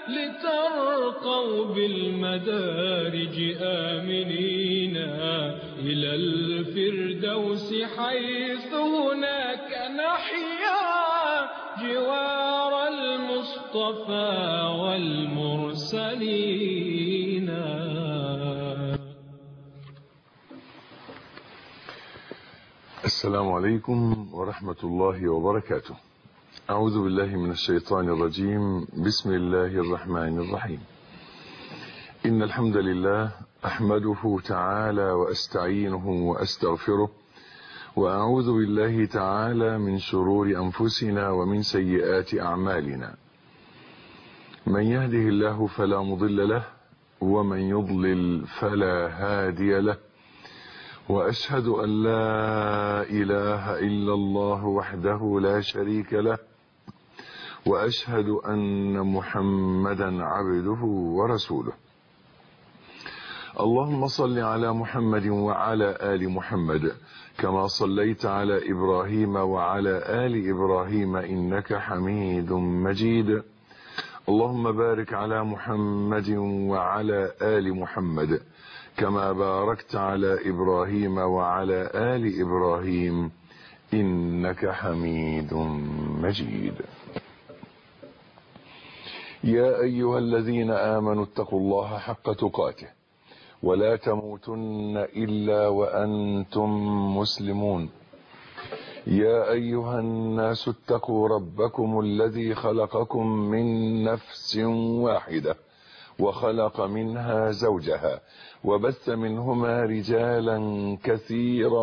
لترقوا بالمدارج آمنين إلى الفردوس حيث هناك نحيا جوار المصطفى والمرسلين. السلام عليكم ورحمة الله وبركاته. أعوذ بالله من الشيطان الرجيم. بسم الله الرحمن الرحيم. إن الحمد لله أحمده تعالى وأستعينه وأستغفره، وأعوذ بالله تعالى من شرور أنفسنا ومن سيئات أعمالنا. من يهده الله فلا مضل له، ومن يضلل فلا هادي له، وأشهد أن لا إله إلا الله وحده لا شريك له، وأشهد أن محمدا عبده ورسوله. اللهم صل على محمد وعلى آل محمد كما صليت على إبراهيم وعلى آل إبراهيم إنك حميد مجيد. اللهم بارك على محمد وعلى آل محمد كما باركت على إبراهيم وعلى آل إبراهيم إنك حميد مجيد. يا أيها الذين آمنوا اتقوا الله حق تقاته ولا تموتن إلا وأنتم مسلمون. يا أيها الناس اتقوا ربكم الذي خلقكم من نفس واحدة وخلق منها زوجها وبث منهما رجالا كثيرا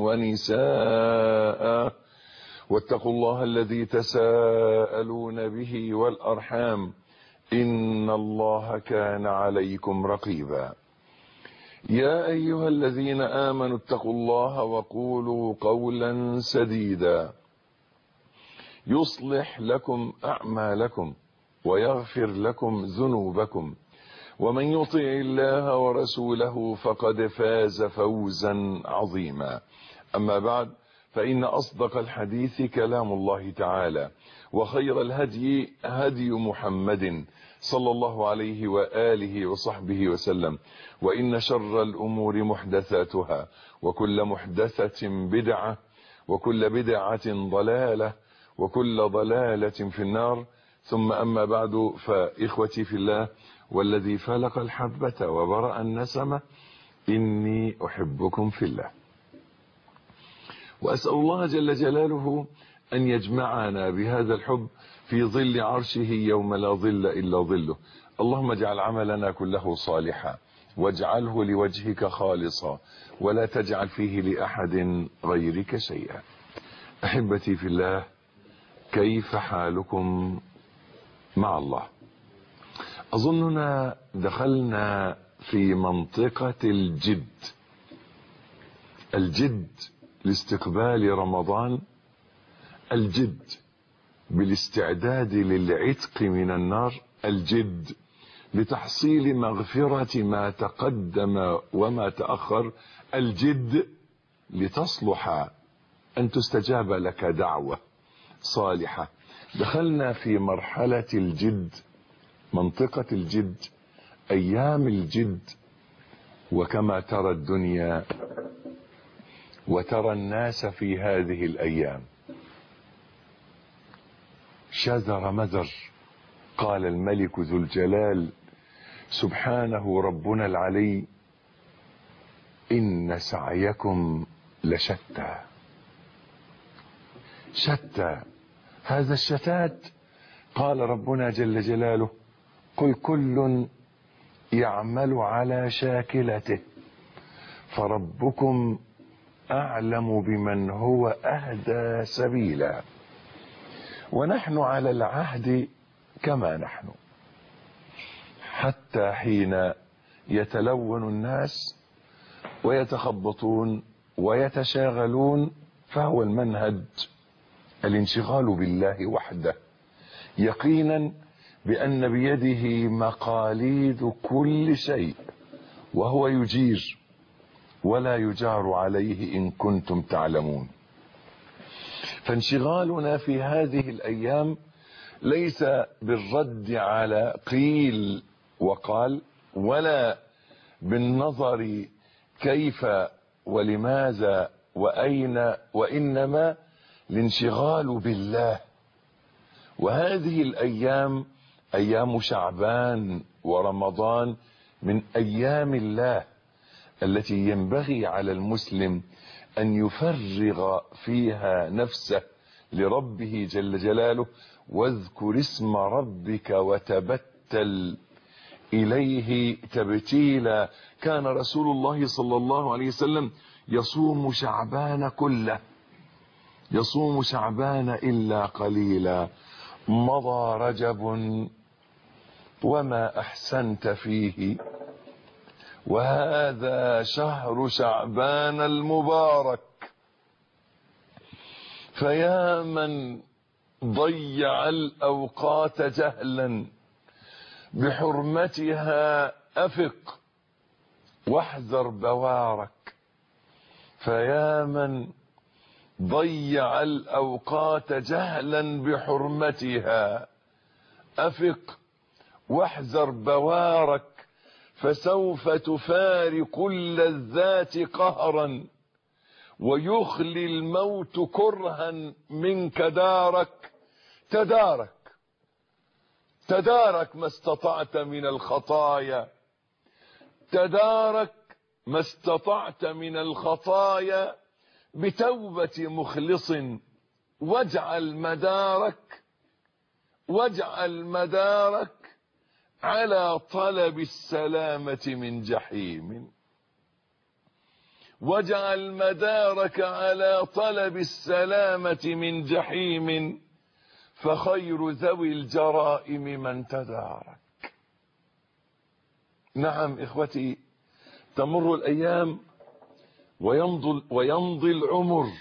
ونساء، واتقوا الله الذي تساءلون به والأرحام إن الله كان عليكم رقيبا. يا أيها الذين آمنوا اتقوا الله وقولوا قولا سديدا يصلح لكم أعمالكم ويغفر لكم ذنوبكم، ومن يطع الله ورسوله فقد فاز فوزا عظيما. أما بعد، فإن أصدق الحديث كلام الله تعالى، وخير الهدي هدي محمد صلى الله عليه وآله وصحبه وسلم، وإن شر الأمور محدثاتها، وكل محدثة بدعة، وكل بدعة ضلالة، وكل ضلالة في النار. ثم أما بعد، فإخوتي في الله والذي فلق الحبة وبرأ النسمة، إني أحبكم في الله، وأسأل الله جل جلاله أن يجمعنا بهذا الحب في ظل عرشه يوم لا ظل إلا ظله. اللهم اجعل عملنا كله صالحا، واجعله لوجهك خالصا، ولا تجعل فيه لأحد غيرك شيئا. أحبتي في الله، كيف حالكم مع الله؟ أظننا دخلنا في منطقة الجد لاستقبال رمضان، الجد بالاستعداد للعتق من النار، الجد لتحصيل مغفرة ما تقدم وما تأخر، الجد لتصلح أن تستجاب لك دعوة صالحة. دخلنا في مرحلة الجد، منطقة الجد، أيام الجد. وكما ترى الدنيا وترى الناس في هذه الأيام شذر مذر. قال الملك ذو الجلال سبحانه ربنا العلي: إن سعيكم لشتى. شتى، هذا الشتات قال ربنا جل جلاله: قل كل يعمل على شاكلته فربكم أعلم بمن هو أهدى سبيلا. ونحن على العهد كما نحن، حتى حين يتلون الناس ويتخبطون ويتشاغلون، فهو المنهج الانشغال بالله وحده، يقينا بأن بيده مقاليد كل شيء، وهو يجير ولا يجار عليه إن كنتم تعلمون. فانشغالنا في هذه الأيام ليس بالرد على قيل وقال ولا بالنظر كيف ولماذا وأين، وإنما الانشغال بالله. وهذه الأيام أيام شعبان ورمضان من أيام الله التي ينبغي على المسلم أن يفرغ فيها نفسه لربه جل جلاله. واذكر اسم ربك وتبتل إليه تبتيلا. كان رسول الله صلى الله عليه وسلم يصوم شعبان كله، يصوم شعبان إلا قليلا. مضى رجب وما أحسنت فيه، وهذا شهر شعبان المبارك. فيا من ضيع الأوقات جهلا بحرمتها أفق واحذر بوارك. فيا من ضيع الأوقات جهلا بحرمتها أفق واحذر بوارك. فسوف تفارق اللذات قهرا ويخلي الموت كرها منك دارك. تدارك ما استطعت من الخطايا، تدارك ما استطعت من الخطايا بتوبة مخلص. واجعل مدارك على طلب السلامة من جحيم. واجعل مدارك على طلب السلامة من جحيم. فخير ذوي الجرائم من تدارك. نعم إخوتي، تمر الأيام ويمضي العمر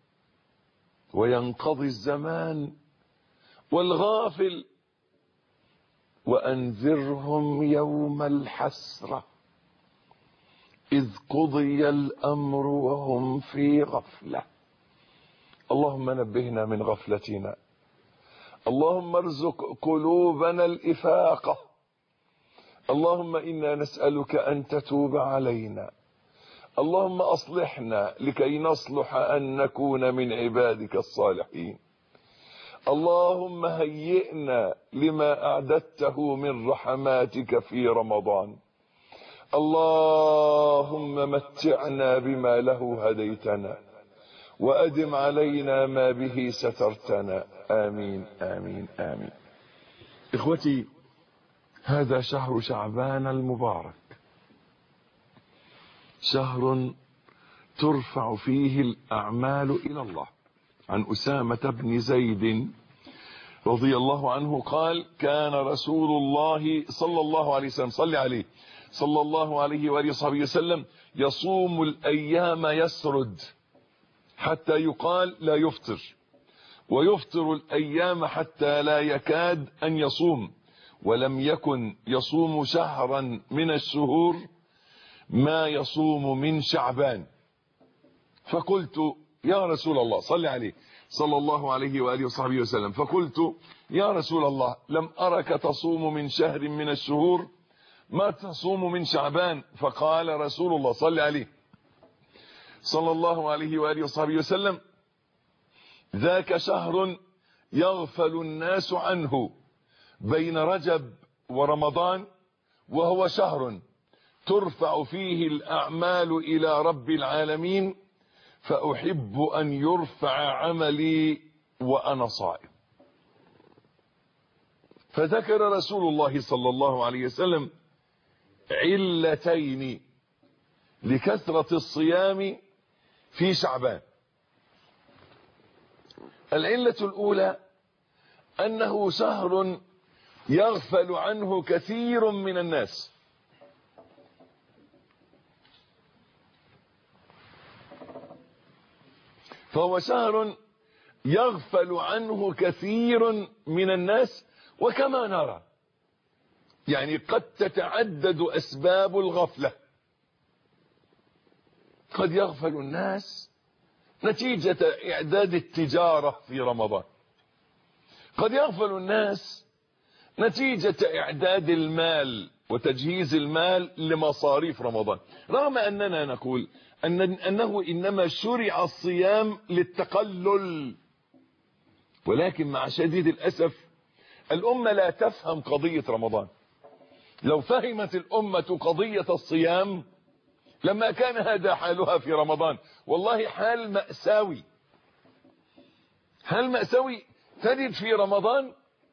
وينقضي الزمان والغافل. وأنذرهم يوم الحسرة إذ قضي الأمر وهم في غفلة. اللهم نبهنا من غفلتنا، اللهم ارزق قلوبنا الإفاقة. اللهم إنا نسألك أن تتوب علينا. اللهم أصلحنا لكي نصلح أن نكون من عبادك الصالحين. اللهم هيئنا لما أعددته من رحماتك في رمضان. اللهم متعنا بما له هديتنا وأدم علينا ما به سترتنا. آمين آمين آمين. إخوتي، هذا شهر شعبان المبارك، شهر ترفع فيه الأعمال إلى الله. عن أسامة بن زيد رضي الله عنه قال: كان رسول الله صلى الله عليه وسلم صلى الله عليه وآله وصحبه وسلم يصوم الأيام يسرد حتى يقال لا يفطر، ويفطر الأيام حتى لا يكاد أن يصوم. ولم يكن يصوم شهرا من الشهور ما يصوم من شعبان. فقلت: يا رسول الله، صلى الله عليه وآله وصحبه وسلم، فقلت: يا رسول الله، لم أرك تصوم من شهر من الشهور ما تصوم من شعبان. فقال رسول الله صلى الله عليه وآله وصحبه وسلم: ذاك شهر يغفل الناس عنه بين رجب ورمضان، وهو شهر ترفع فيه الأعمال إلى رب العالمين، فأحب أن يرفع عملي وأنا صائم. فذكر رسول الله صلى الله عليه وسلم علتين لكثرة الصيام في شعبان. العلة الأولى أنه شهر يغفل عنه كثير من الناس، فهو شهر يغفل عنه كثير من الناس. وكما نرى يعني قد تتعدد أسباب الغفلة. قد يغفل الناس نتيجة إعداد التجارة في رمضان، قد يغفل الناس نتيجة إعداد المال وتجهيز المال لمصاريف رمضان، رغم أننا نقول أنه إنما شرع الصيام للتقلل، ولكن مع شديد الأسف الأمة لا تفهم قضية رمضان. لو فهمت الأمة قضية الصيام لما كان هذا حالها في رمضان. والله حال مأساوي، حال مأساوي. تجد في رمضان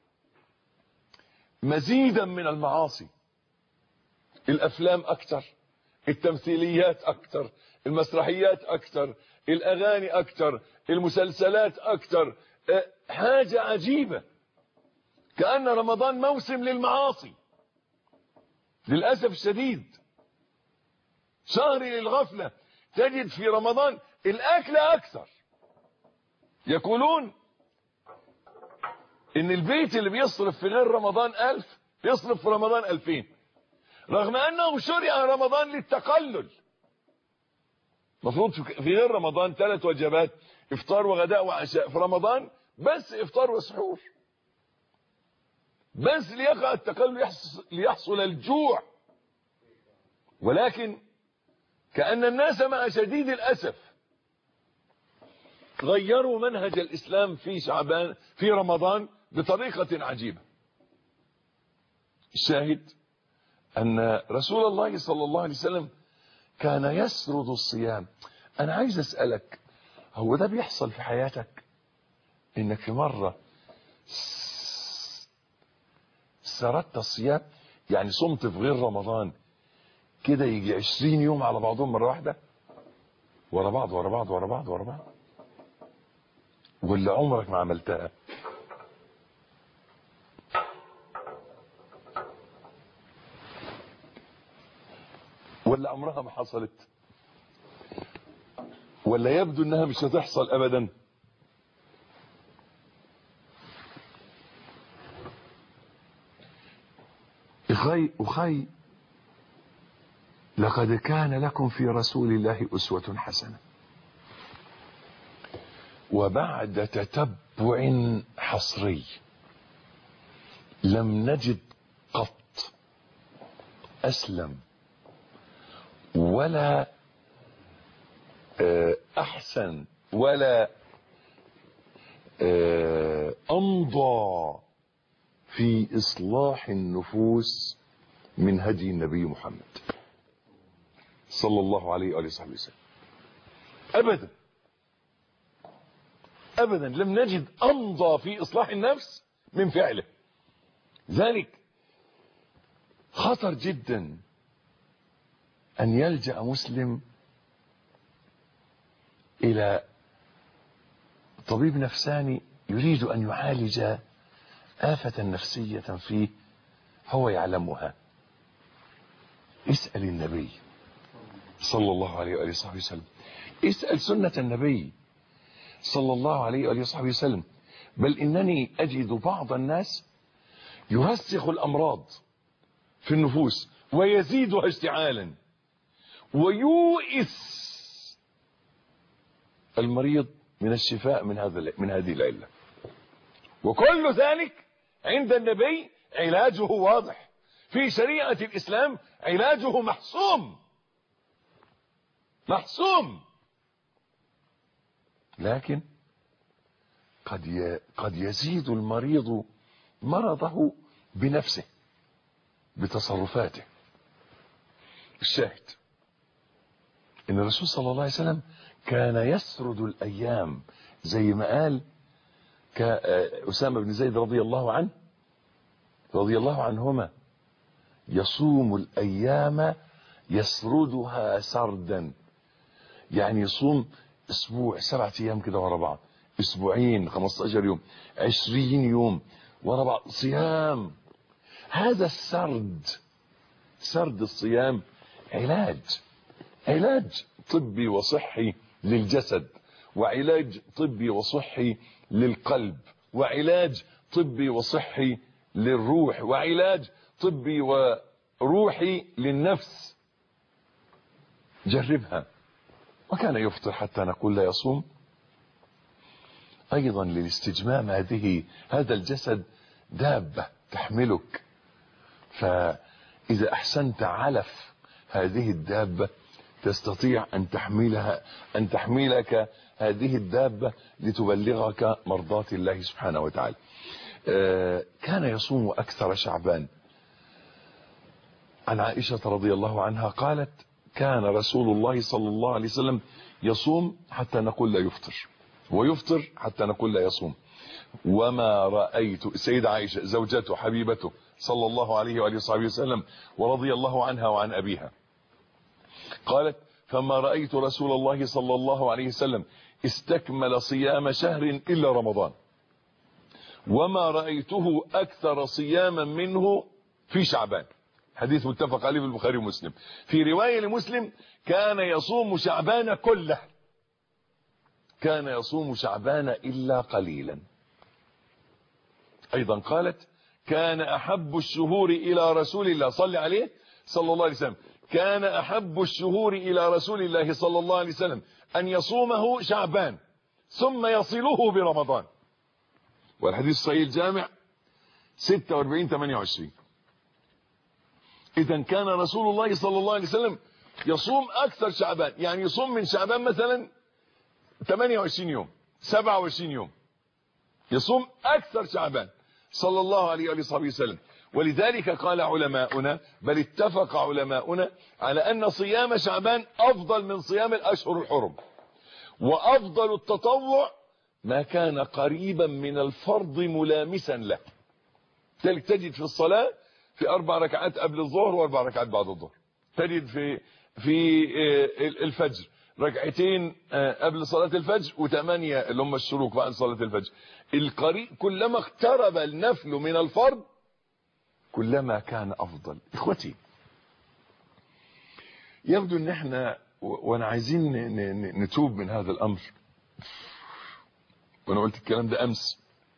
مزيدا من المعاصي، الأفلام أكتر، التمثيليات أكتر، المسرحيات أكتر، الأغاني أكتر، المسلسلات أكتر. حاجة عجيبة، كأن رمضان موسم للمعاصي للأسف الشديد، شهر للغفلة. تجد في رمضان الأكل أكثر. يقولون إن البيت اللي بيصرف في غير رمضان 1000 يصرف في رمضان 2000، رغم أنه شرع رمضان للتقلل. مفروض في غير رمضان 3 وجبات، إفطار وغداء وعشاء. في رمضان بس إفطار وسحور، بس ليقع التقلل، ليحصل الجوع. ولكن كأن الناس مع شديد الأسف غيروا منهج الإسلام في شعبان في رمضان بطريقة عجيبة. الشاهد أن رسول الله صلى الله عليه وسلم كان يسرد الصيام. أنا عايز أسألك، هو ده بيحصل في حياتك؟ إنك في مرة سردت الصيام، يعني صمت في غير رمضان كده يجي 20 يوم على بعضهم مرة واحدة، ورا بعض ورا بعض ورا بعض ورا بعض، ولا عمرك ما عملتها؟ ولا عمرها ما حصلت؟ ولا يبدو انها مش هتحصل ابدا؟ أخي لقد كان لكم في رسول الله أسوة حسنة. وبعد تتبع حصري لم نجد قط أسلم ولا أحسن ولا أمضى في إصلاح النفوس من هدي النبي محمد صلى الله عليه وآله وصحبه وسلم. أبدا أبدا لم نجد أمضى في إصلاح النفس من فعله. ذلك خطر جدا أن يلجأ مسلم إلى طبيب نفساني يريد أن يعالج آفة نفسية فيه هو يعلمها. اسأل النبي صلى الله عليه وآله وصحبه وسلم، اسأل سنة النبي صلى الله عليه وآله وصحبه وسلم. بل إنني أجد بعض الناس يرسخ الأمراض في النفوس ويزيدها اشتعالا ويؤس المريض من الشفاء من هذه العلة. وكل ذلك عند النبي علاجه واضح، في شريعة الإسلام علاجه محسوم محسوم. لكن قد يزيد المريض مرضه بنفسه بتصرفاته. الشاهد ان الرسول صلى الله عليه وسلم كان يسرد الايام زي ما قال أسامة بن زيد رضي الله عنهما، يصوم الايام يسردها سردا، يعني يصوم اسبوع 7 ايام كده ورا بعض، اسبوعين 15 يوم 20 يوم ورا بعض صيام. هذا سرد الصيام علاج طبي وصحي للجسد، وعلاج طبي وصحي للقلب، وعلاج طبي وصحي للروح، وعلاج طبي وروحي للنفس. جربها. وكان يفطر حتى نقول لا يصوم، أيضا للاستجمام هذا الجسد دابة تحملك، فإذا أحسنت علف هذه الدابة تستطيع أن تحملك هذه الدابة لتبلغك مرضات الله سبحانه وتعالى. كان يصوم أكثر شعبان. عن عائشة رضي الله عنها قالت: كان رسول الله صلى الله عليه وسلم يصوم حتى نقول لا يفطر، ويفطر حتى نقول لا يصوم. وما رأيت السيدة عائشة زوجته حبيبته صلى الله عليه وآله وصحبه وسلم ورضي الله عنها وعن أبيها قالت: فما رأيت رسول الله صلى الله عليه وسلم استكمل صيام شهر إلا رمضان، وما رأيته أكثر صياما منه في شعبان. حديث متفق عليه في البخاري ومسلم. في رواية لمسلم: كان يصوم شعبان كله، كان يصوم شعبان إلا قليلا. أيضا قالت: كان أحب الشهور إلى رسول الله صلى عليه صلى الله عليه وسلم، كان أحب الشهور إلى رسول الله صلى الله عليه وسلم أن يصومه شعبان ثم يصله برمضان. والحديث صحيح الجامع 46-28. إذن كان رسول الله صلى الله عليه وسلم يصوم أكثر شعبان، يعني يصوم من شعبان مثلا 28 يوم 27 يوم، يصوم أكثر شعبان صلى الله عليه وآله وسلم. ولذلك قال علماؤنا، بل اتفق علماؤنا على أن صيام شعبان أفضل من صيام الأشهر الحرم، وأفضل التطوع ما كان قريبا من الفرض ملامسا له. ذلك تجد في الصلاة في 4 ركعات قبل الظهر و4 ركعات بعد الظهر، تجد في الفجر 2 ركعتين قبل صلاة الفجر و8 اللي هم الشروق بعد صلاة الفجر. القريب كلما اقترب النفل من الفرض كلما كان أفضل. إخوتي، يبدو ان احنا وانا عايزين نتوب من هذا الأمر، وانا قلت الكلام ده أمس،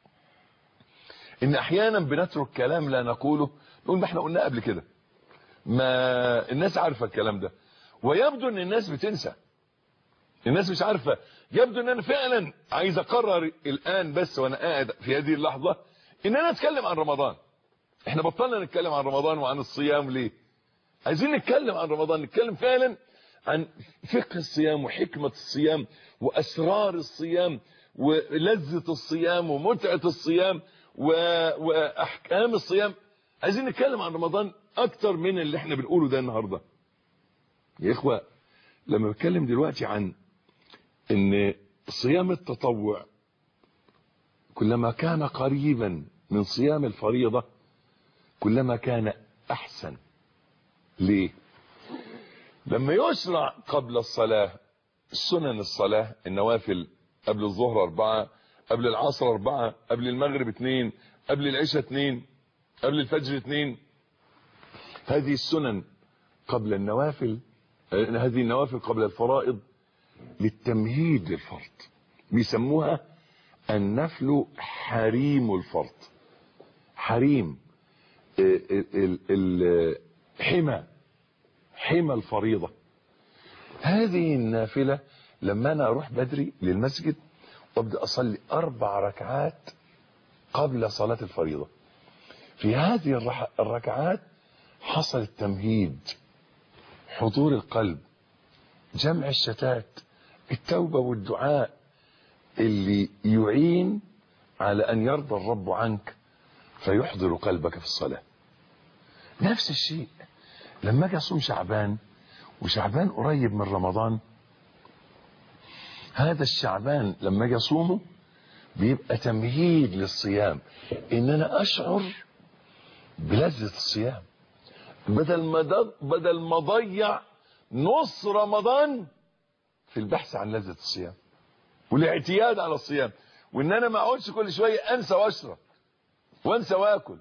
ان احيانا بنترك كلام لا نقوله، نقول ما احنا قلناه قبل كده، ما الناس عارفة الكلام ده، ويبدو ان الناس بتنسى، الناس مش عارفة. يبدو ان انا فعلا عايز اقرر الان بس وانا قاعد في هذه اللحظة ان انا اتكلم عن رمضان. احنا بطلنا نتكلم عن رمضان وعن الصيام ليه؟ عايزين نتكلم عن رمضان، نتكلم فعلا عن فقه الصيام وحكمة الصيام واسرار الصيام ولذة الصيام ومتعة الصيام واحكام الصيام. عايزين نتكلم عن رمضان اكتر من اللي احنا بنقوله ده النهاردة. يا اخوة، لما بتكلم دلوقتي عن ان صيام التطوع كلما كان قريبا من صيام الفريضة كلما كان احسن. ليه؟ لما يشرع قبل الصلاة سنن الصلاة النوافل، قبل الظهر 4، قبل العصر 4، قبل المغرب 2، قبل العشاء 2، قبل الفجر 2، هذه السنن قبل النوافل، هذه النوافل قبل الفرائض للتمهيد للفرض، بيسموها النفل حريم الفرض. حريم حمى الفريضة. هذه النافلة لما أنا أروح بدري للمسجد وأبدأ أصلي 4 ركعات قبل صلاة الفريضة، في هذه الركعات حصل التمهيد، حضور القلب، جمع الشتات، التوبة والدعاء اللي يعين على أن يرضى الرب عنك فيحضر قلبك في الصلاة. نفس الشيء لما اجي اصوم شعبان، وشعبان قريب من رمضان، هذا الشعبان لما اجي اصومه بيبقى تمهيد للصيام، ان انا اشعر بلذة الصيام، بدل ما اضيع نص رمضان في البحث عن لذة الصيام والاعتياد على الصيام، وان انا ما اقعدش كل شويه انسى واشرب وانسى واكل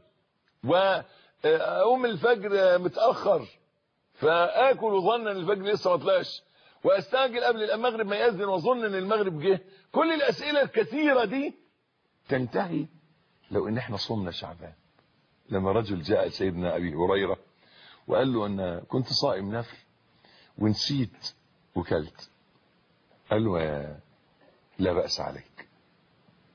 واقوم الفجر متاخر فاكل وظن ان الفجر لسه ما طلعش، واستعجل قبل المغرب ما يأذن واظن ان المغرب جه. كل الاسئله الكثيره دي تنتهي لو ان احنا صمنا شعبان. لما رجل جاء سيدنا ابي هريره وقال له ان كنت صائم نفل ونسيت وكلت، قال له لا بأس عليك،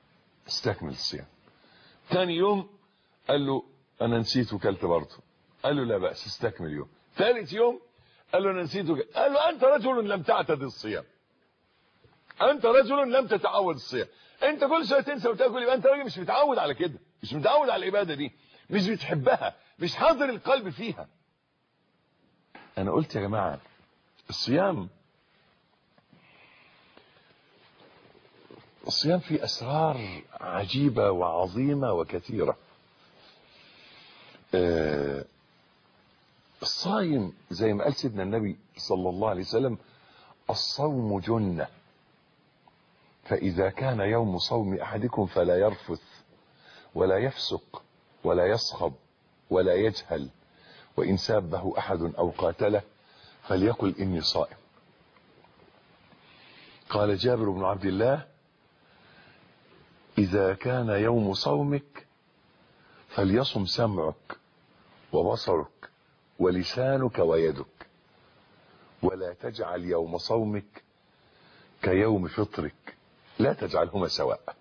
استكمل الصيام. ثاني يوم قال له انا نسيت وكلت برضه. قال له لا بأس استكمل يوم. ثالث يوم قال له انا نسيت وكلت. قال له انت رجل لم تعتد الصيام، انت رجل لم تتعود الصيام، انت كل شويه تنسى وتاكل، يبقى انت راجل مش متعود على كده، مش متعود على العباده دي، مش بتحبها، مش حاضر القلب فيها. انا قلت يا جماعه الصيام فيه اسرار عجيبه وعظيمه وكثيره. الصايم زي ما قال سيدنا النبي صلى الله عليه وسلم الصوم جنة، فإذا كان يوم صوم أحدكم فلا يرفث ولا يفسق ولا يصخب ولا يجهل، وإن سابه أحد أو قاتله فليقل إني صائم. قال جابر بن عبد الله إذا كان يوم صومك فليصم سمعك وبصرك ولسانك ويدك، ولا تجعل يوم صومك كيوم فطرك، لا تجعلهما سواء.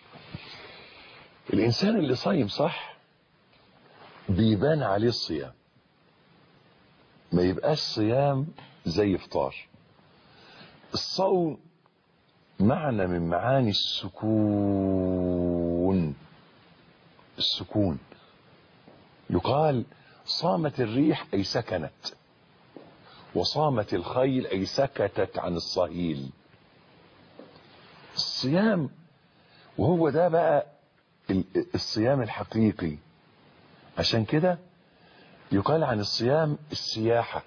الإنسان اللي صايم صح بيبان عليه الصيام، ما يبقاش صيام زي افطار. الصوم معنى من معاني السكون. السكون يقال صامت الريح أي سكنت، وصامت الخيل أي سكتت عن الصهيل. الصيام وهو ده بقى الصيام الحقيقي. عشان كده يقال عن الصيام السياحة،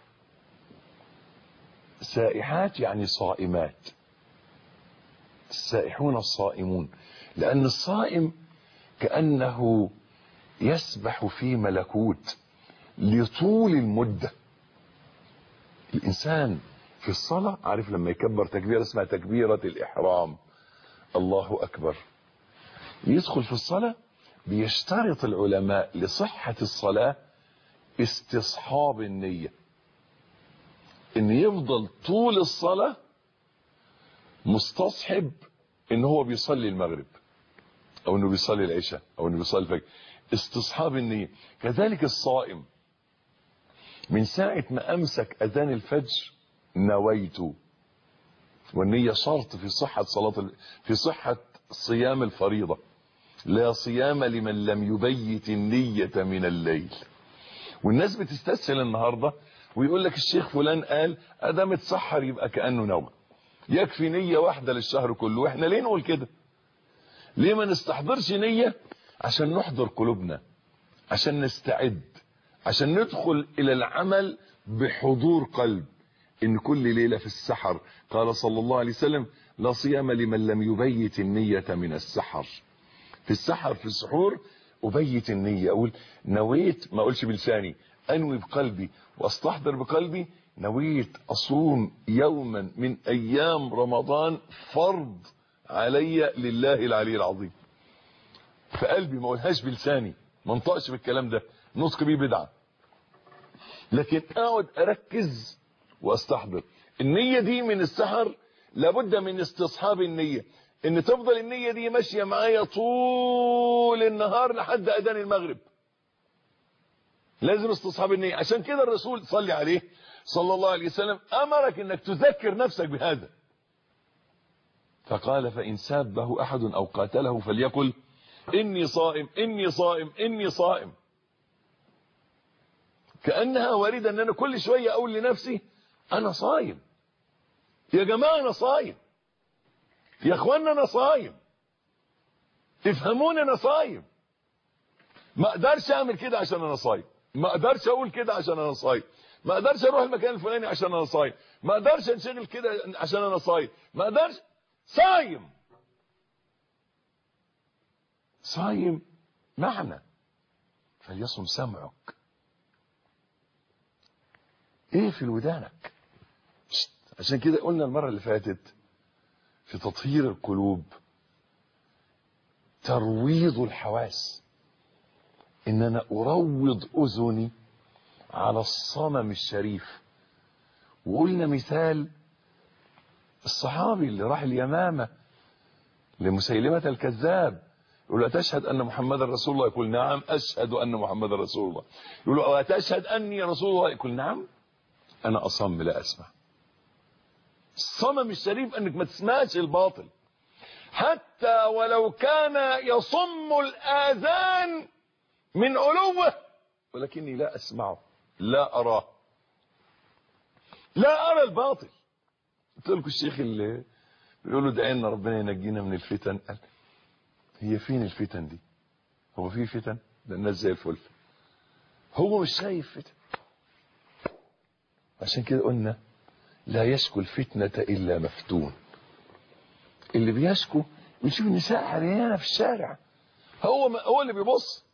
سائحات يعني صائمات، السائحون الصائمون، لأن الصائم كأنه يسبح في ملكوت لطول المدة. الإنسان في الصلاة عارف لما يكبر تكبيرة اسمها تكبيرة الإحرام، الله أكبر، يدخل في الصلاة بيشترط العلماء لصحة الصلاة استصحاب النية، ان يفضل طول الصلاة مستصحب ان هو بيصلي المغرب او انه بيصلي العشاء او انه بيصلي الفجر، استصحاب النية. كذلك الصائم من ساعة ما امسك اذان الفجر نويت، والنية شرط في صحة في صحة صيام الفريضة. لا صيام لمن لم يبيت النية من الليل. والناس بتستسهل النهاردة ويقول لك الشيخ فلان قال ادام اتسحر يبقى كأنه نوم، يكفي نية واحدة للشهر كله. واحنا ليه نقول كده؟ ليه ما نستحضرش نية عشان نحضر قلوبنا، عشان نستعد، عشان ندخل الى العمل بحضور قلب. ان كل ليلة في السحر قال صلى الله عليه وسلم لا صيام لمن لم يبيت النية من السحر. في السحر في السحور أبيت النية، أقول نويت، ما أقولش بلساني، أنوي بقلبي واستحضر بقلبي نويت أصوم يوما من أيام رمضان فرض علي لله العلي العظيم. في قلبي، ما أقولهاش بلساني، ما انطقش بالكلام ده، نطق بيه بدعة، لكن أقعد أركز وأستحضر. النية دي من السحر لابد من استصحاب النية، ان تفضل النية دي ماشية معايا طول النهار لحد اذان المغرب. لازم استصحاب النية. عشان كده الرسول صلى عليه صلى الله عليه وسلم امرك انك تذكر نفسك بهذا، فقال فان سابه احد او قاتله فليقل اني صائم اني صائم اني صائم. كأنها واردة ان انا كل شوية اقول لنفسي انا صايم، يا جماعة انا صايم، يا اخوانا انا صايم، افهموني انا صايم. ما اقدرش اعمل كده عشان انا صايم، ما اقدرش اقول كده عشان انا صايم، ما اقدرش اروح المكان الفلاني عشان انا صايم، ما اقدرش انشغل كده عشان انا صايم، ما اقدرش. صايم. صايم معنى فليصم سمعك. ايه في ودانك؟ عشان كده قلنا المرة اللي فاتت في تطهير القلوب ترويض الحواس، ان انا اروض اذني على الصمم الشريف. وقلنا مثال الصحابي اللي راح اليمامة لمسيلمة الكذاب يقول له أتشهد أن محمد رسول الله؟ يقول نعم أشهد أن محمد رسول الله. يقول له أتشهد أني رسول الله؟ يقول نعم. أنا أصم لا أسمع. الصمم الشريف أنك ما تسمعش الباطل حتى ولو كان يصم الآذان من علوه، ولكني لا أسمعه، لا أراه، لا أرى الباطل. قلت لكم الشيخ اللي بيقول له دعي لنا ربنا ينجينا من الفتن، قال هي فين الفتن دي؟ هو في فتن؟ ده الناس زي الفل. هو مش شايف فتن. عشان كده قلنا لا يشكو الفتنة إلا مفتون. اللي بيشكو بيشوف النساء عريانة في الشارع، هو اللي بيبص.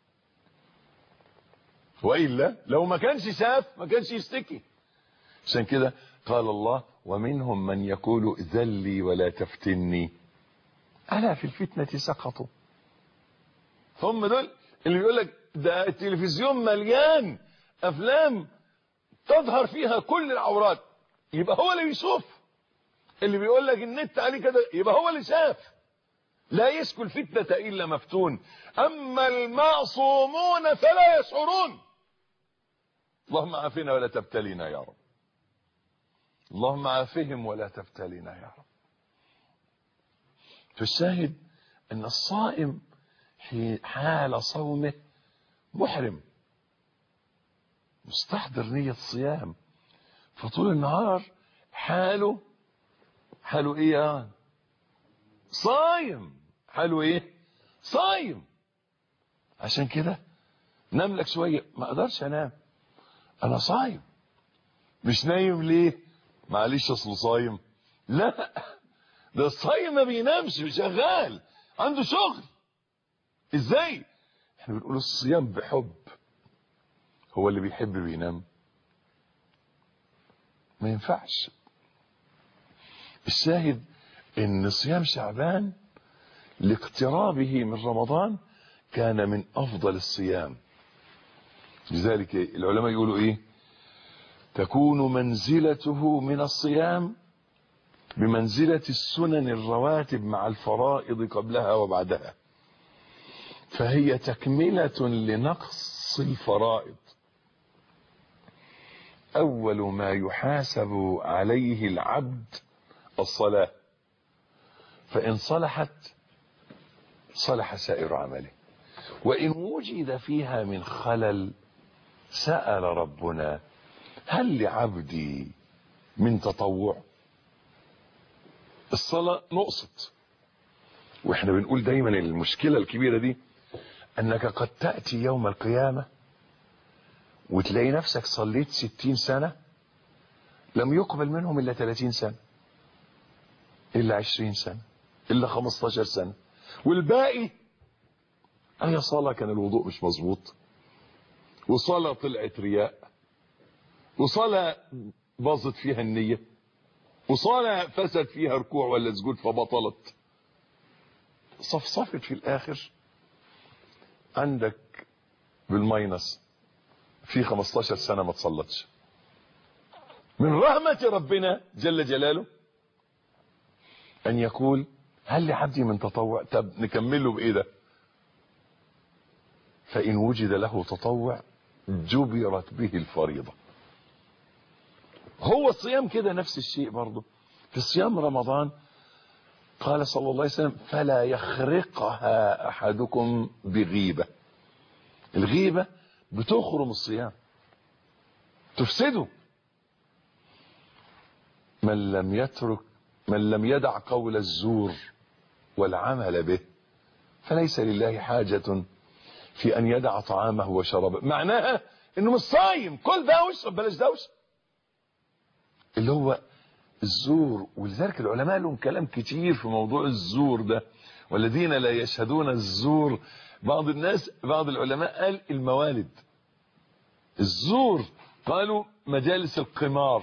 وإلا لو ما كانش شاف ما كانش يشتكي. عشان كده قال الله ومنهم من يقول ذلي ولا تفتني ألا في الفتنة سقطوا. هم دول اللي بيقول لك ده التلفزيون مليان أفلام تظهر فيها كل العورات، يبقى هو اللي بيشوف. اللي بيقول لك النت عليه كده يبقى هو اللي شاف. لا يشكو الفتنة إلا مفتون، أما المعصومون فلا يشعرون. اللهم عافنا ولا تبتلينا يا رب. اللهم عافهم ولا تبتلينا يا رب. فالشاهد أن الصائم حال صومه محرم، مستحضر نية صيام، فطول النهار حاله ايه يعني؟ صايم. حاله ايه؟ صايم. عشان كده نام لك شوية، ما اقدرش انام انا صايم. مش نايم ليه؟ معلش اصله صايم. لا، ده الصايم ما بينامش، شغال عنده شغل. ازاي؟ احنا بنقول الصيام بحب. هو اللي بيحب بينام؟ ما ينفعش. الشاهد ان صيام شعبان لاقترابه من رمضان كان من افضل الصيام. لذلك العلماء يقولوا ايه؟ تكون منزلته من الصيام بمنزلة السنن الرواتب مع الفرائض قبلها وبعدها، فهي تكملة لنقص الفرائض. أول ما يحاسب عليه العبد الصلاة، فإن صلحت صلح سائر عمله، وإن وجد فيها من خلل سأل ربنا هل لعبدي من تطوع؟ الصلاة نقصت. واحنا بنقول دايما المشكلة الكبيرة دي انك قد تأتي يوم القيامة وتلاقي نفسك صليت 60 سنة لم يقبل منهم الا 30 سنة، الا 20 سنة، الا 15 سنة، والباقي اي صلاة كان الوضوء مش مظبوط، وصلاة طلعت رياء، وصلاة باظت فيها النية، وصلاة فسد فيها ركوع ولا سجود فبطلت، صفصفت في الاخر عندك بالماينس في 15 سنة ما تصلتش. من رحمة ربنا جل جلاله ان يقول هل لعبدي من تطوع؟ طب نكمله بايه ده؟ فان وجد له تطوع جبرت به الفريضة. هو الصيام كده نفس الشيء برضه. في صيام رمضان قال صلى الله عليه وسلم فلا يخرقها احدكم بغيبة. الغيبة بتخرم الصيام، تفسده. من لم يدع قول الزور والعمل به فليس لله حاجة في ان يدع طعامه وشرابه. معناها انه مش صايم، كل ده واشرب بلاش دوشه، اللي هو الزور. ولذلك العلماء لهم كلام كتير في موضوع الزور ده، والذين لا يشهدون الزور. بعض العلماء قال الموالد الزور، قالوا مجالس القمار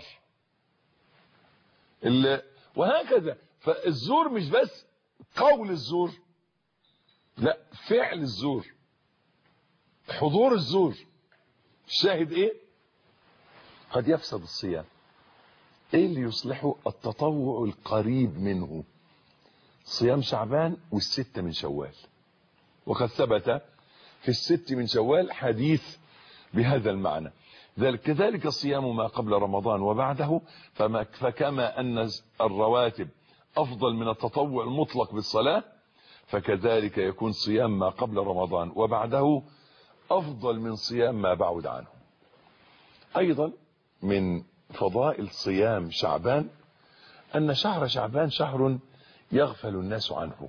وهكذا. فالزور مش بس قول الزور، لا، فعل الزور، حضور الزور. الشاهد ايه؟ قد يفسد الصيام. ايه اللي يصلحه؟ التطوع القريب منه، صيام شعبان والستة من شوال. وقد ثبت في 6 من شوال حديث بهذا المعنى. كذلك الصيام ما قبل رمضان وبعده، فكما أن الرواتب أفضل من التطوع المطلق بالصلاة، فكذلك يكون صيام ما قبل رمضان وبعده أفضل من صيام ما بعد عنه. أيضا من فضائل صيام شعبان أن شهر شعبان شهر يغفل الناس عنه،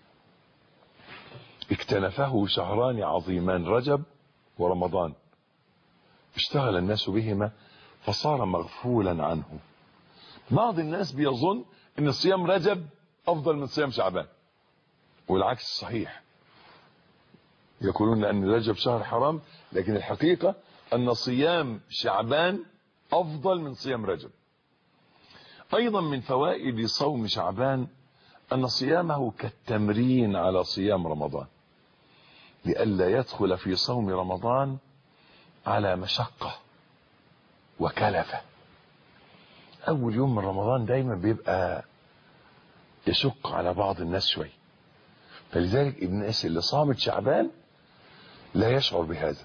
اكتنفه شهران عظيمان رجب ورمضان، اشتغل الناس بهما فصار مغفولا عنه. بعض الناس بيظن ان صيام رجب افضل من صيام شعبان، والعكس صحيح، يقولون ان رجب شهر حرام، لكن الحقيقة ان صيام شعبان افضل من صيام رجب. ايضا من فوائد صوم شعبان ان صيامه كالتمرين على صيام رمضان، لئلا يدخل في صوم رمضان على مشقة وكلفة. اول يوم من رمضان دايما بيبقى يشق على بعض الناس شوي، فلذلك الناس اللي صامت شعبان لا يشعر بهذا،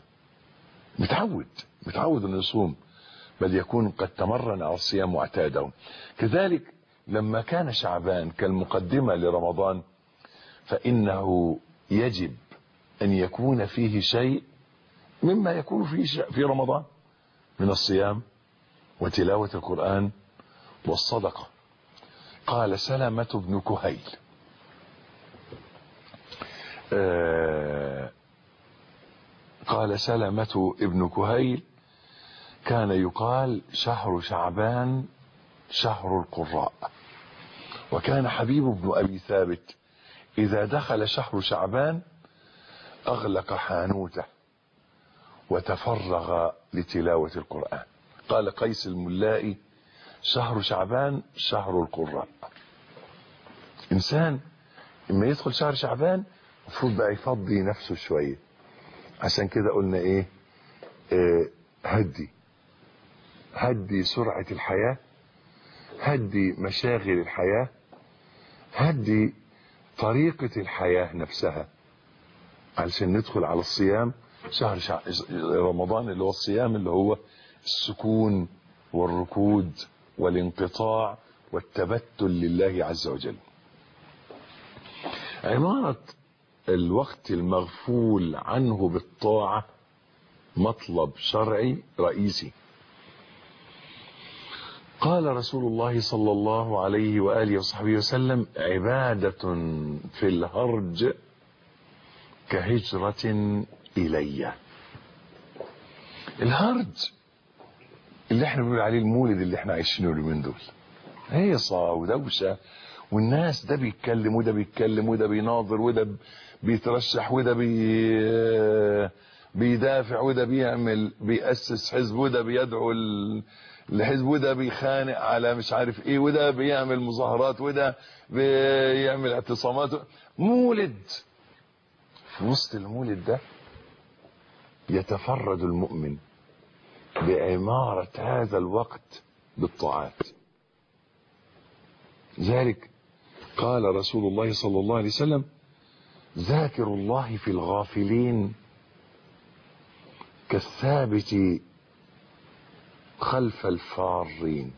متعود انه يصوم، بل يكون قد تمرن على الصيام واعتاده. كذلك لما كان شعبان كالمقدمة لرمضان، فإنه يجب أن يكون فيه شيء مما يكون فيه في رمضان من الصيام وتلاوة القرآن والصدقة. قال سلمة بن كهيل قال سلمة ابن كهيل كان يقال شهر شعبان شهر القراء. وكان حبيب بن أبي ثابت إذا دخل شهر شعبان أغلق حانوته وتفرغ لتلاوة القرآن. قال قيس الملائي شهر شعبان شهر القراء. إنسان لما يدخل شهر شعبان المفروض بقى يفضي نفسه شوية. عشان كده قلنا إيه؟ هدي سرعة الحياة، هدي مشاغل الحياة، هدي طريقة الحياة نفسها، علشان ندخل على الصيام شهر رمضان اللي هو الصيام اللي هو السكون والركود والانقطاع والتبتل لله عز وجل. عمارة الوقت المغفول عنه بالطاعة مطلب شرعي رئيسي. قال رسول الله صلى الله عليه وآله وصحبه وسلم عبادة في الهرج كهجرة إلي. الهرج اللي احنا بنقول عليه المولد اللي احنا عايشينه اليومين دول، هيصة ودوشة، والناس ده بيتكلم وده بيتكلم وده بيناظر وده بيترشح وده بيدافع وده بيأسس حزب وده بيدعو الحزب وده بيخانق على مش عارف ايه وده بيعمل مظاهرات وده بيعمل اعتصامات. مولد. في وسط المولد ده يتفرد المؤمن بعمارة هذا الوقت بالطاعات. ذلك قال رسول الله صلى الله عليه وسلم ذاكر الله في الغافلين كالثابت خلف الفارين.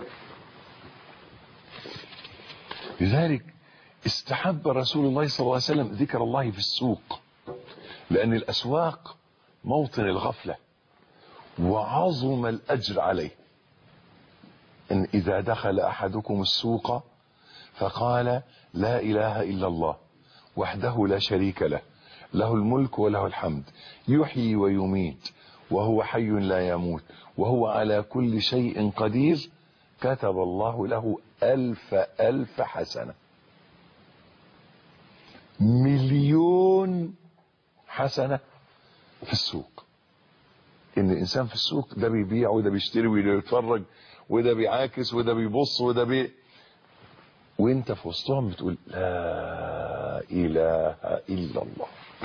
لذلك استحب رسول الله صلى الله عليه وسلم ذكر الله في السوق، لأن الأسواق موطن الغفلة وعظم الأجر عليه. إن إذا دخل أحدكم السوق فقال لا إله إلا الله وحده لا شريك له له الملك وله الحمد يحيي ويميت وهو حي لا يموت وهو على كل شيء قدير، كتب الله له 1000 حسنة، 1,000,000 حسنة في السوق. ان الانسان في السوق ده بيبيع وده بيشتري وده بيتفرج وده بيعاكس وده بيبص وده وانت في وسطهم بتقول لا اله الا الله.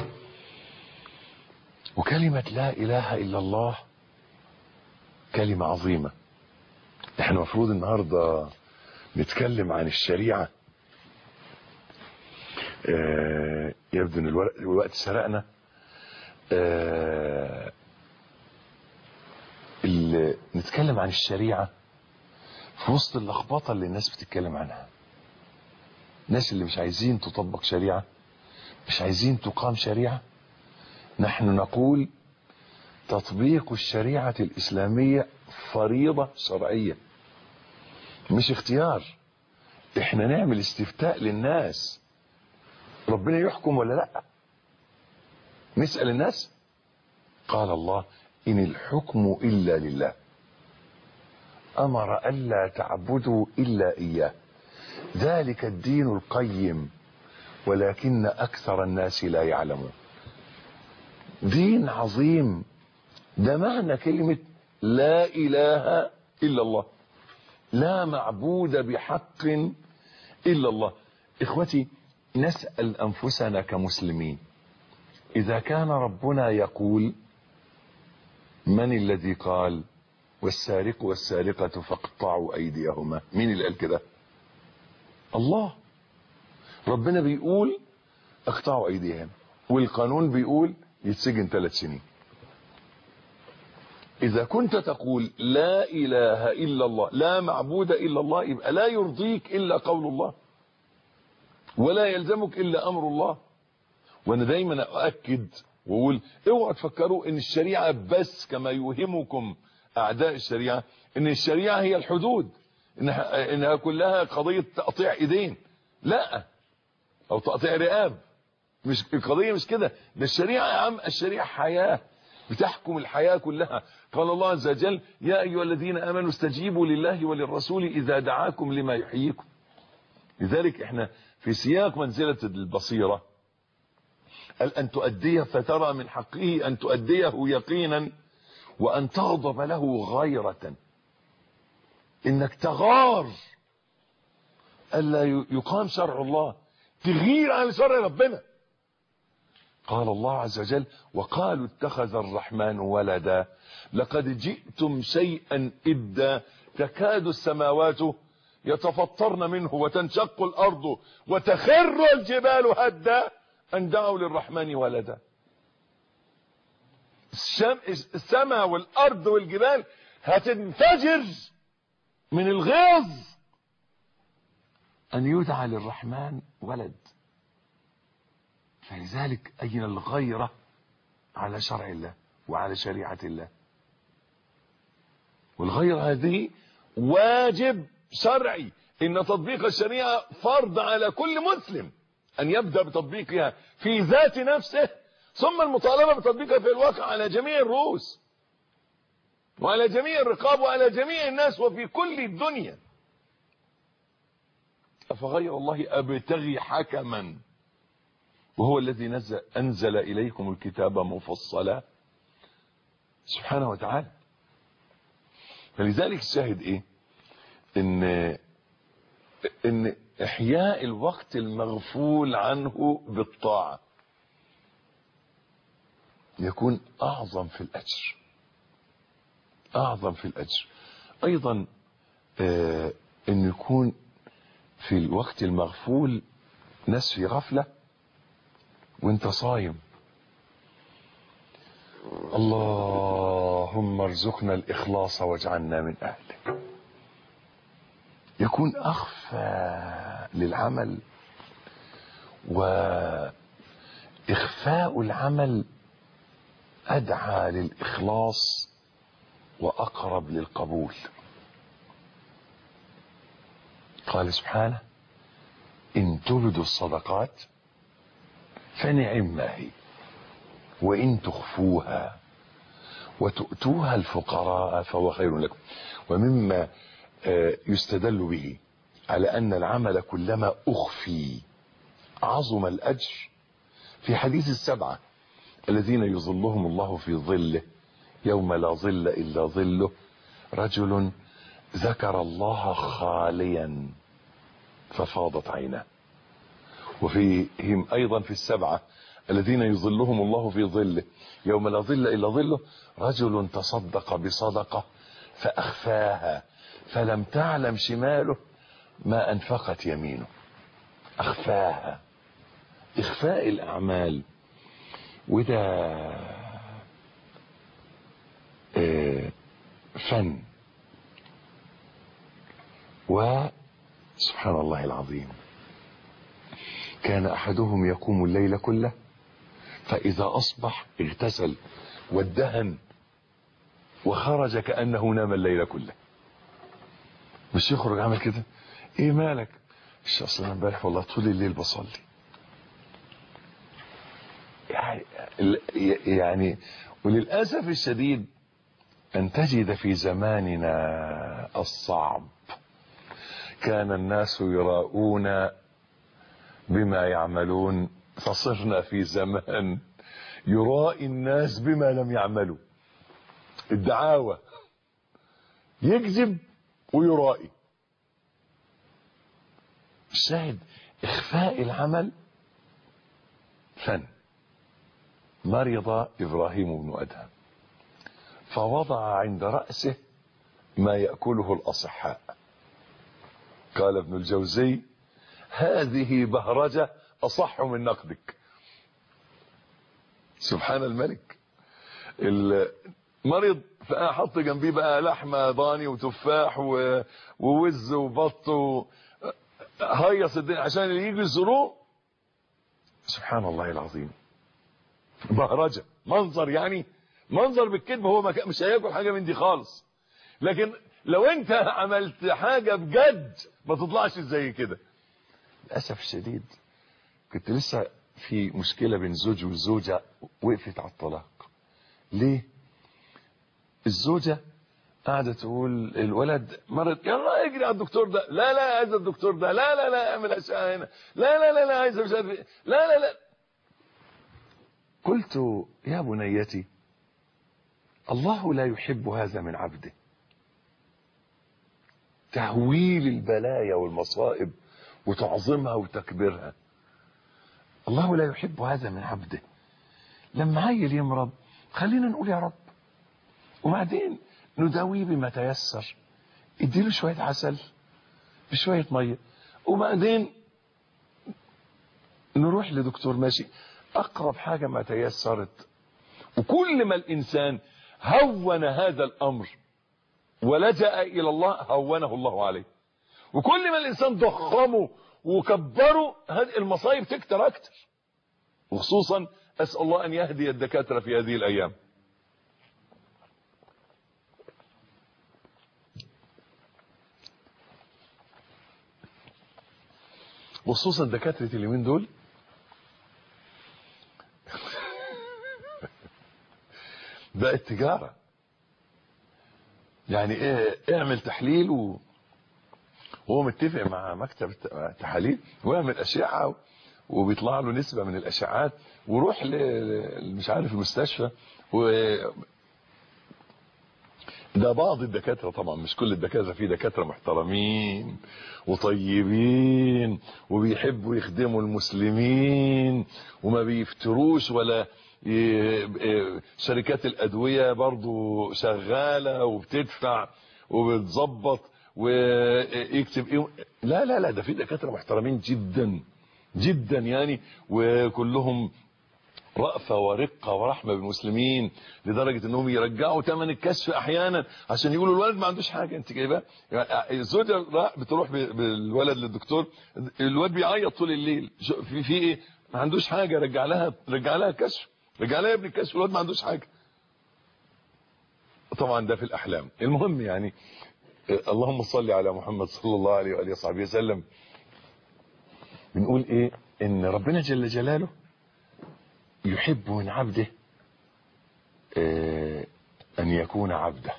وكلمة لا اله الا الله كلمة عظيمة. احنا المفروض النهاردة نتكلم عن الشريعة. يبدو ان الوقت سرقنا. نتكلم عن الشريعة في وسط اللخبطة اللي الناس بتتكلم عنها. الناس اللي مش عايزين تطبق شريعة، مش عايزين تقام شريعة. نحن نقول تطبيق الشريعة الإسلامية فريضة شرعية مش اختيار. احنا نعمل استفتاء للناس، ربنا يحكم ولا لا؟ نسأل الناس. قال الله: إن الحكم إلا لله، أمر ألا تعبدوا إلا إياه، ذلك الدين القيم ولكن أكثر الناس لا يعلمون. دين عظيم، ده معنى كلمة لا إله إلا الله، لا معبود بحق إلا الله. إخوتي، نسأل أنفسنا كمسلمين، إذا كان ربنا يقول: من الذي قال والسارق والسارقة فاقطعوا أيديهما؟ مين اللي قال كده؟ الله. ربنا بيقول اقطعوا أيديهم، والقانون بيقول يتسجن 3 سنين. إذا كنت تقول لا إله إلا الله، لا معبود إلا الله، يبقى لا يرضيك إلا قول الله، ولا يلزمك إلا أمر الله. وأنا دايما أؤكد وأقول: اوعوا تفكروا إن الشريعة بس كما يوهمكم أعداء الشريعة إن الشريعة هي الحدود، إنها كلها قضية تقطيع إيدين. لا، أو تقطيع رقاب. مش القضية، مش كده. ده الشريعة يا عم، الشريعة حياة بتحكم الحياة كلها. قال الله عز وجل: يا أيها الذين آمنوا استجيبوا لله وللرسول إذا دعاكم لما يحييكم. لذلك احنا في سياق منزلة البصيرة قال: أن تؤديه فترى من حقه أن تؤديه يقينا، وأن تغضب له غيرة، إنك تغار ألا يقام شرع الله، تغير على شرع ربنا. قال الله عز وجل: وقالوا اتخذ الرحمن ولدا لقد جئتم شيئا إدا تكاد السماوات يتفطرن منه وتنشق الأرض وتخر الجبال هدا أن دعوا للرحمن ولدا. السماء والأرض والجبال هتنفجر من الغيظ أن يدعى للرحمن ولد. فلذلك أين الغيرة على شرع الله وعلى شريعة الله؟ والغيرة هذه واجب شرعي، إن تطبيق الشريعة فرض على كل مسلم أن يبدأ بتطبيقها في ذات نفسه، ثم المطالبة بتطبيقها في الواقع على جميع الرؤوس وعلى جميع الرقاب وعلى جميع الناس وفي كل الدنيا. أفغير الله أبتغي حكما وهو الذي أنزل إليكم الكتاب مفصلا سبحانه وتعالى. فلذلك الشاهد إيه؟ إن إحياء الوقت المغفول عنه بالطاعة يكون أعظم في الأجر، أعظم في الأجر. أيضا إن يكون في الوقت المغفول ناس في غفلة وانت صايم. اللهم ارزقنا الإخلاص واجعلنا من أهله. يكون أخفى للعمل، وإخفاء العمل أدعى للإخلاص وأقرب للقبول. قال سبحانه: إن تبدوا الصدقات فنعم ما هي، وإن تخفوها وتؤتوها الفقراء فهو خير لكم. ومما يستدل به على أن العمل كلما أخفي عظم الأجر في حديث السبعة الذين يظلهم الله في ظله يوم لا ظل إلا ظله: رجل ذكر الله خاليا ففاضت عيناه. وفيهم أيضا في السبعة الذين يظلهم الله في ظله يوم لا ظل إلا ظله: رجل تصدق بصدقة فأخفاها فلم تعلم شماله ما أنفقت يمينه. أخفاها. إخفاء الأعمال وده فن. وسبحان الله العظيم، كان أحدهم يقوم الليل كله فإذا أصبح اغتسل وادهن وخرج كأنه نام الليل كله. مش يخرج عمل كده، ايه مالك؟ مش اصلا امبارح والله طول الليل بصلي. يعني وللأسف الشديد أن تجد في زماننا الصعب كان الناس يراؤون بما يعملون، فصرنا في زمان يرائي الناس بما لم يعملوا. الدعاوى، يكذب ويرائي. الشاهد إخفاء العمل فن. مرض إبراهيم بن أدهم فوضع عند رأسه ما يأكله الأصحاء. قال ابن الجوزي: هذه بهرجة أصح من نقدك. سبحان الملك. المرض فأحط جنبيه بقى لحمة ضاني وتفاح ووز وبط هيص الدنيا عشان اللي يجي يزوروه. سبحان الله العظيم. بهرجة، منظر، يعني منظر بالكذب. هو مش هياكل حاجة من دي خالص، لكن لو انت عملت حاجة بجد ما تطلعش زي كده. للأسف الشديد كنت لسه في مشكلة بين زوج والزوجة وقفت على الطلاق. ليه؟ الزوجة قاعدة تقول الولد مرض، يلا اجري على الدكتور ده، لا عايز الدكتور ده، لا اعمل اشعة هنا، لا عايز مش عارف ايه، لا. قلت: يا بنيتي، الله لا يحب هذا من عبده. تهويل البلايا والمصائب وتعظمها وتكبيرها، الله لا يحب هذا من عبده. لما عيل يمرض خلينا نقول يا رب، وبعدين نداويه بما تيسر. اديله شوية عسل بشوية مية، وبعدين نروح لدكتور ماشي، اقرب حاجة ما تيسرت. وكل ما الانسان هون هذا الامر ولجأ الى الله هونه الله عليه، وكل ما الانسان ضخمه وكبره هذه المصايب تكتر اكتر. وخصوصا اسأل الله ان يهدي الدكاترة في هذه الايام. وخصوصا دكاترة اليومين دول بقت تجارة. يعني ايه، اعمل تحليل وهو متفق مع مكتب التحاليل ويعمل اشعة وبيطلع له نسبة من الاشعات، وروح مش عارف المستشفى ده بعض الدكاترة طبعا، مش كل الدكاترة. في دكاترة محترمين وطيبين وبيحبوا يخدموا المسلمين وما بيفتروش، ولا شركات الأدوية برضو شغالة وبتدفع وبتظبط ويكتب ايه. لا ده في دكاترة محترمين جدا جدا يعني، وكلهم رأفة ورقة ورحمة بالمسلمين، لدرجة انهم يرجعوا ثمن الكشف احيانا عشان يقولوا الولد ما عندوش حاجة. انت جايباه يعني الزوجة بتروح بالولد للدكتور، الولد بيعيط طول الليل، في ايه؟ ما عندوش حاجة. رجع لها الكشف، رجع لها ابن الكشف، الولد ما عندوش حاجة. طبعا ده في الاحلام. المهم يعني اللهم صل على محمد صلى الله عليه وآله وصحبه وسلم. بنقول ايه؟ ان ربنا جل جلاله يحب من عبده أن يكون عبده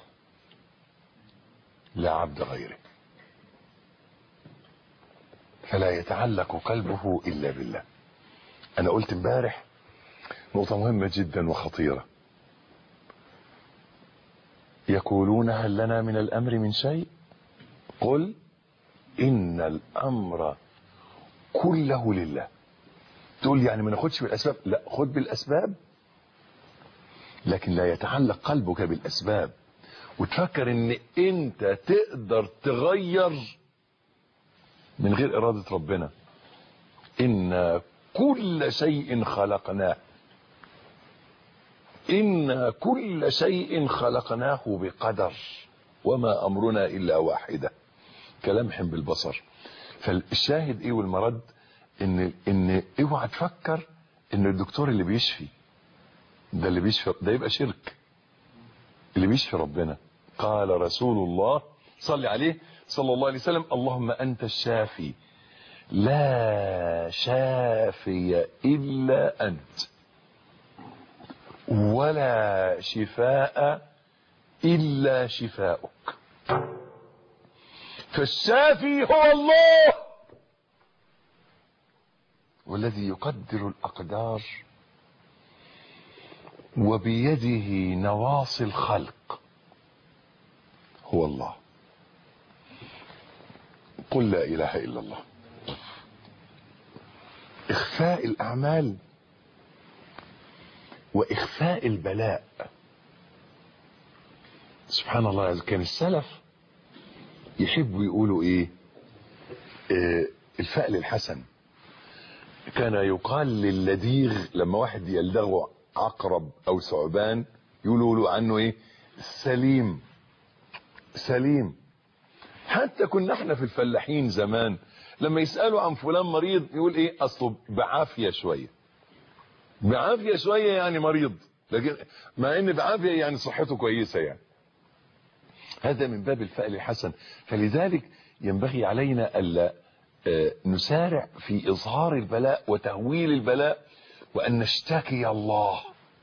لا عبد غيره، فلا يتعلق قلبه إلا بالله. أنا قلت امبارح نقطة مهمة جدا وخطيرة. يقولون هل لنا من الأمر من شيء؟ قل إن الأمر كله لله. تقول يعني ما ناخدش بالأسباب؟ لا، خد بالأسباب، لكن لا يتعلق قلبك بالأسباب وتفكر ان انت تقدر تغير من غير إرادة ربنا. ان كل شيء خلقناه، إن كل شيء خلقناه بقدر وما أمرنا إلا واحدة كلمح بالبصر. فالشاهد إيه والمرد إن اوعى تفكر إن الدكتور اللي بيشفي ده اللي بيشفي، ده يبقى شرك. اللي بيشفي ربنا. قال رسول الله صلى عليه صلى الله عليه وسلم: اللهم أنت الشافي لا شافي إلا أنت ولا شفاء إلا شفاؤك. فالشافي هو الله، والذي يقدر الأقدار وبيده نواصي الخلق هو الله. قل لا إله إلا الله. إخفاء الأعمال وإخفاء البلاء. سبحان الله، كان السلف يحبوا يقولوا إيه؟ الفأل الحسن. كان يقال للديغ لما واحد يلدغه عقرب أو ثعبان يقولوا له عنه إيه؟ سليم سليم. حتى كنا احنا في الفلاحين زمان لما يسألوا عن فلان مريض يقول ايه؟ اصله بعافية شوية. بعافية شوية يعني مريض، لكن مع ان بعافية يعني صحته كويسة يعني. هذا من باب الفأل الحسن. فلذلك ينبغي علينا ألا نسارع في إظهار البلاء وتهويل البلاء، وأن نشتكي الله،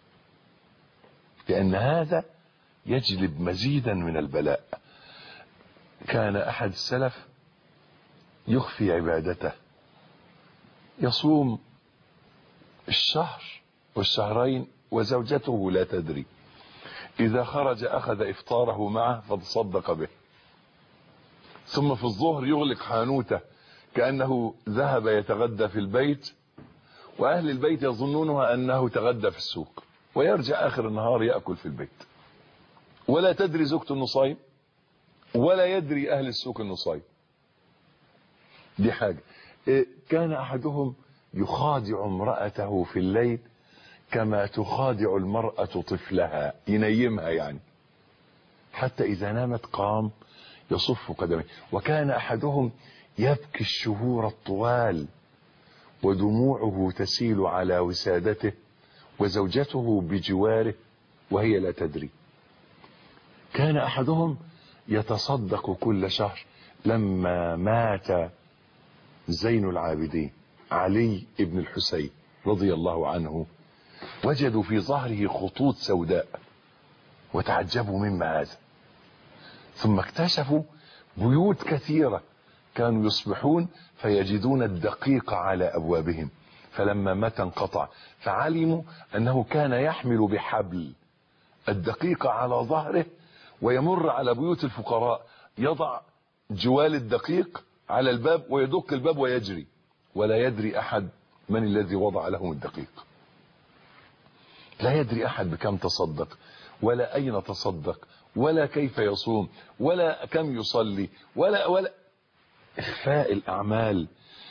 لأن هذا يجلب مزيدا من البلاء. كان أحد السلف يخفي عبادته، يصوم الشهر والشهرين وزوجته لا تدري، إذا خرج أخذ إفطاره معه فتصدق به، ثم في الظهر يغلق حانوته كأنه ذهب يتغدى في البيت، وأهل البيت يظنونها أنه تغدى في السوق، ويرجع آخر النهار يأكل في البيت، ولا تدري زوجته أنه صايم، ولا يدري أهل السوق أنه صايم. دي حاجة. كان أحدهم يخادع امرأته في الليل كما تخادع المرأة طفلها، ينيمها يعني، حتى إذا نامت قام يصف قدميه. وكان أحدهم يبكي الشهور الطوال ودموعه تسيل على وسادته وزوجته بجواره وهي لا تدري. كان أحدهم يتصدق كل شهر. لما مات زين العابدين علي ابن الحسين رضي الله عنه وجدوا في ظهره خطوط سوداء وتعجبوا مما هذا، ثم اكتشفوا بيوت كثيرة كانوا يصبحون فيجدون الدقيق على أبوابهم، فلما مات انقطع، فعلموا أنه كان يحمل بحبل الدقيق على ظهره ويمر على بيوت الفقراء، يضع جوال الدقيق على الباب ويدق الباب ويجري، ولا يدري أحد من الذي وضع لهم الدقيق. لا يدري أحد بكم تصدق، ولا أين تصدق، ولا كيف يصوم، ولا كم يصلي، ولا إخفاء الأعمال.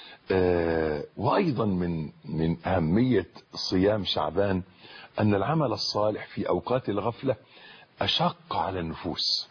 وأيضا من أهمية صيام شعبان أن العمل الصالح في أوقات الغفلة أشق على النفوس،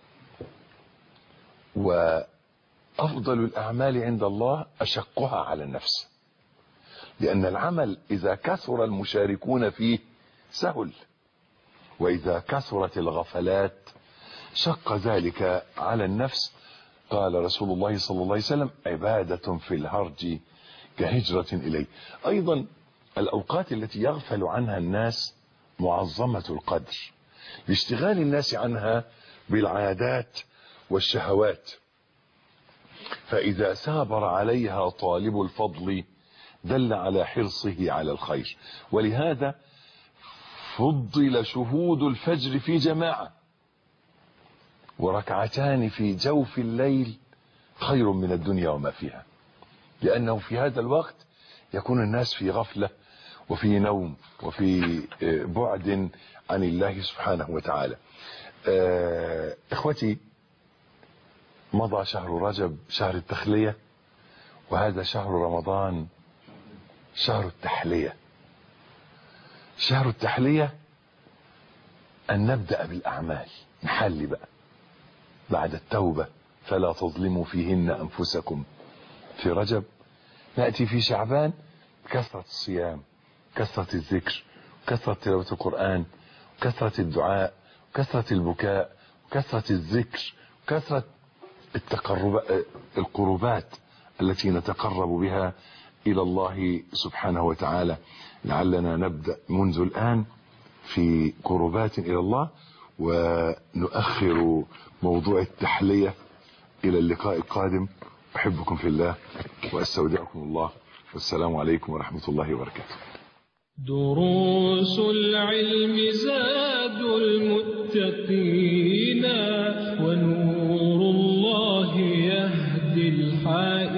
وأفضل الأعمال عند الله أشقها على النفس، لأن العمل إذا كثر المشاركون فيه سهل، وإذا كثرت الغفلات شق ذلك على النفس. قال رسول الله صلى الله عليه وسلم: عبادة في الهرج كهجرة إليه. أيضا الأوقات التي يغفل عنها الناس معظمة القدر لاشتغال الناس عنها بالعادات والشهوات، فإذا سابر عليها طالب الفضل دل على حرصه على الخير. ولهذا فضل شهود الفجر في جماعة، وركعتان في جوف الليل خير من الدنيا وما فيها، لأنه في هذا الوقت يكون الناس في غفلة وفي نوم وفي بعد عن الله سبحانه وتعالى. إخوتي، مضى شهر رجب، شهر التخلية، وهذا شهر رمضان شهر التحلية. شهر التحلية أن نبدأ بالأعمال، نحلي بقى بعد التوبة، فلا تظلموا فيهن أنفسكم. في رجب نأتي في شعبان كثرة الصيام، كثرة الذكر، كثرة تلاوة القرآن، كثرة الدعاء، كثرة البكاء، كثرة الذكر، كثرة القربات التي نتقرب بها إلى الله سبحانه وتعالى. لعلنا نبدأ منذ الآن في قربات إلى الله، ونؤخر موضوع التحلية إلى اللقاء القادم. أحبكم في الله وأستودعكم الله، والسلام عليكم ورحمة الله وبركاته. دروس العلم زاد المتقين، ونور الله يهدي الحائرين.